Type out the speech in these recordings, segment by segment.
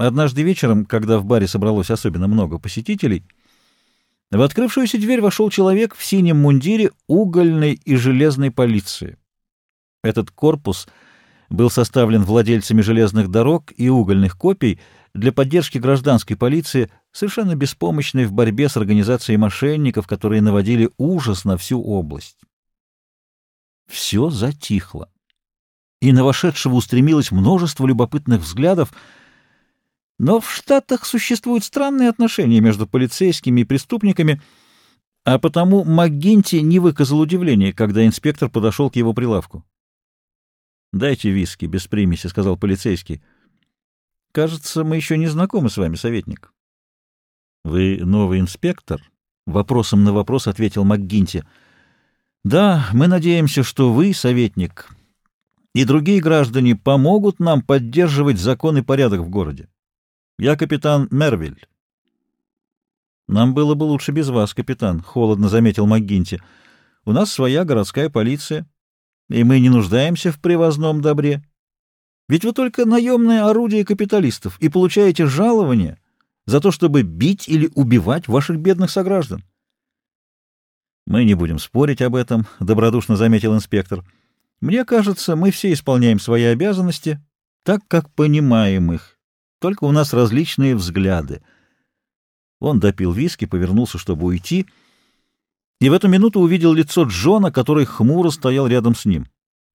Однажды вечером, когда в баре собралось особенно много посетителей, в открывшуюся дверь вошел человек в синем мундире угольной и железной полиции. Этот корпус был составлен владельцами железных дорог и угольных копий для поддержки гражданской полиции, совершенно беспомощной в борьбе с организацией мошенников, которые наводили ужас на всю область. Все затихло, и на вошедшего устремилось множество любопытных взглядов, но в Штатах существуют странные отношения между полицейскими и преступниками, а потому МакГинти не выказал удивления, когда инспектор подошел к его прилавку. «Дайте виски, без примеси», — сказал полицейский. «Кажется, мы еще не знакомы с вами, советник». «Вы новый инспектор?» — вопросом на вопрос ответил МакГинти. «Да, мы надеемся, что вы, советник, и другие граждане помогут нам поддерживать закон и порядок в городе. Я капитан Мервиль». «Нам было бы лучше без вас, капитан», — холодно заметил МакГинти. «У нас своя городская полиция, и мы не нуждаемся в привозном добре. Ведь вы только наемное орудие капиталистов и получаете жалование за то, чтобы бить или убивать ваших бедных сограждан». «Мы не будем спорить об этом», — добродушно заметил инспектор. «Мне кажется, мы все исполняем свои обязанности так, как понимаем их. Только у нас различные взгляды». Он допил виски, повернулся, чтобы уйти, и в эту минуту увидел лицо Джона, который хмуро стоял рядом с ним.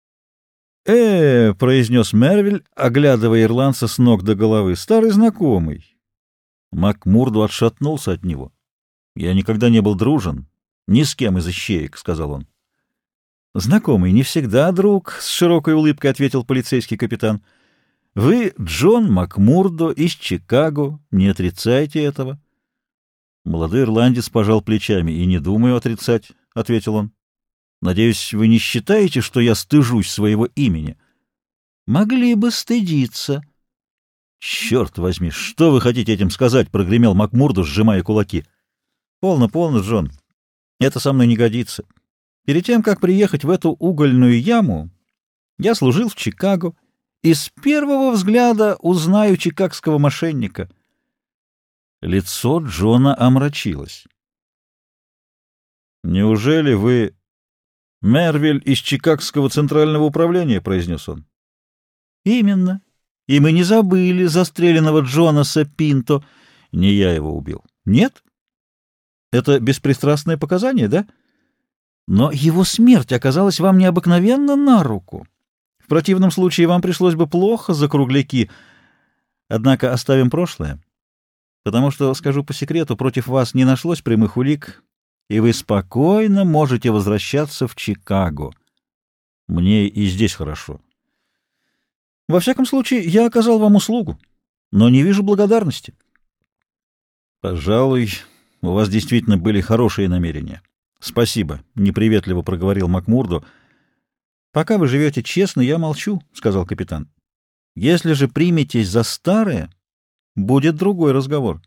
Произнес Мервиль, оглядывая ирландца с ног до головы. «Старый знакомый». Макмурду отшатнулся от него. «Я никогда не был дружен ни с кем из ищеек», — сказал он. «Знакомый не всегда друг», — с широкой улыбкой ответил полицейский капитан. «Вы Джон Макмурдо из Чикаго, не отрицайте этого». Молодой ирландец пожал плечами. «И не думаю отрицать», — ответил он. «Надеюсь, вы не считаете, что я стыжусь своего имени?» «Могли бы стыдиться». «Черт возьми, что вы хотите этим сказать?» — прогремел Макмурдо, сжимая кулаки. «Полно, полно, Джон. Это со мной не годится. Перед тем, как приехать в эту угольную яму, я служил в Чикаго и с первого взгляда узнаю чикагского мошенника». Лицо Джона омрачилось. «Неужели вы Мервиль из Чикагского центрального управления?» — произнес он. «Именно. И мы не забыли застреленного Джонаса Пинто». «Не я его убил». «Нет? Это беспристрастное показание, да? Но его смерть оказалась вам необыкновенно на руку. В противном случае вам пришлось бы плохо за кругляки. Однако оставим прошлое, потому что, скажу по секрету, против вас не нашлось прямых улик, и вы спокойно можете возвращаться в Чикаго. Мне и здесь хорошо. Во всяком случае, я оказал вам услугу, но не вижу благодарности». «Пожалуй, у вас действительно были хорошие намерения. Спасибо», — неприветливо проговорил Макмурдо. «Пока вы живете честно, я молчу», — сказал капитан. «Если же приметесь за старое, будет другой разговор».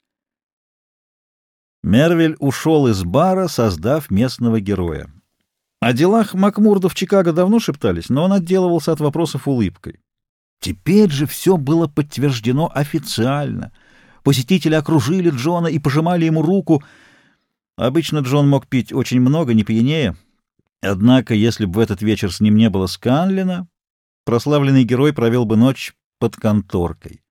Мервиль ушел из бара, создав местного героя. О делах Макмурдо в Чикаго давно шептались, но он отделывался от вопросов улыбкой. Теперь же все было подтверждено официально. Посетители окружили Джона и пожимали ему руку. Обычно Джон мог пить очень много, не пьянее. Однако, если бы в этот вечер с ним не было Сканлина, прославленный герой провел бы ночь под конторкой.